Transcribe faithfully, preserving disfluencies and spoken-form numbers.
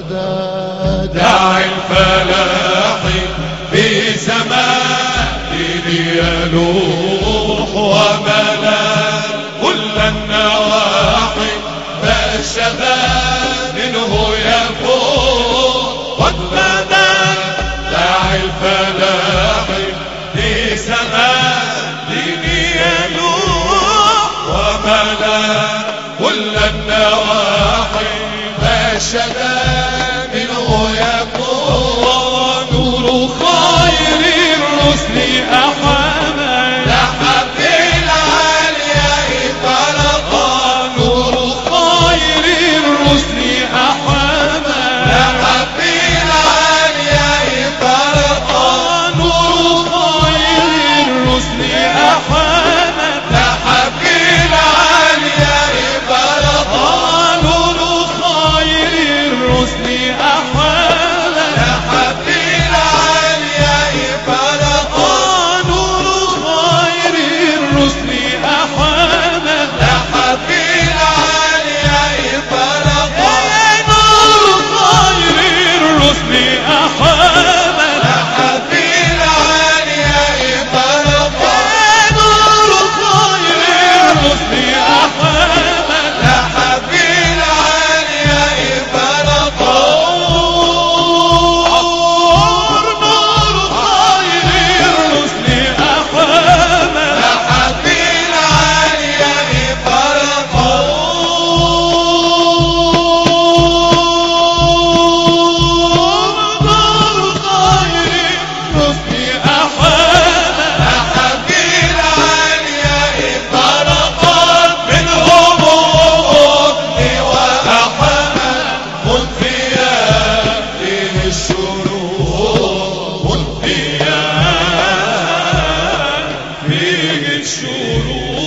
غدا داعي الفلاح في زمان يلوح وملا كل النواحي فالشباب منه يفوح وغدا داعي الفلاح في زمان يلوح وملا كل النواحي فالشباب منه يفوح نور خير الرسل أحمد لحب العلياء طلقا نور خير الرسل أحمد لحب العلياء طلقا نور خير الرسل أحمد لحب العلياء طلقا نور خير الرسل أحمد لحب العلياء طلقا نور خير الرسل أحمد لحب العلياء طلقا نور خير الرسل أحمد لحب العلياء طلقا نور خير الرسل أحمد لحب العلياء طلقا نور خير الرسل أحمد لحب العلياء طلقا نور خير الرسل أحمد لحب العلياء طلقا منهم أمي وأحمد منفيا فيه الشرور منفيا فيه الشرور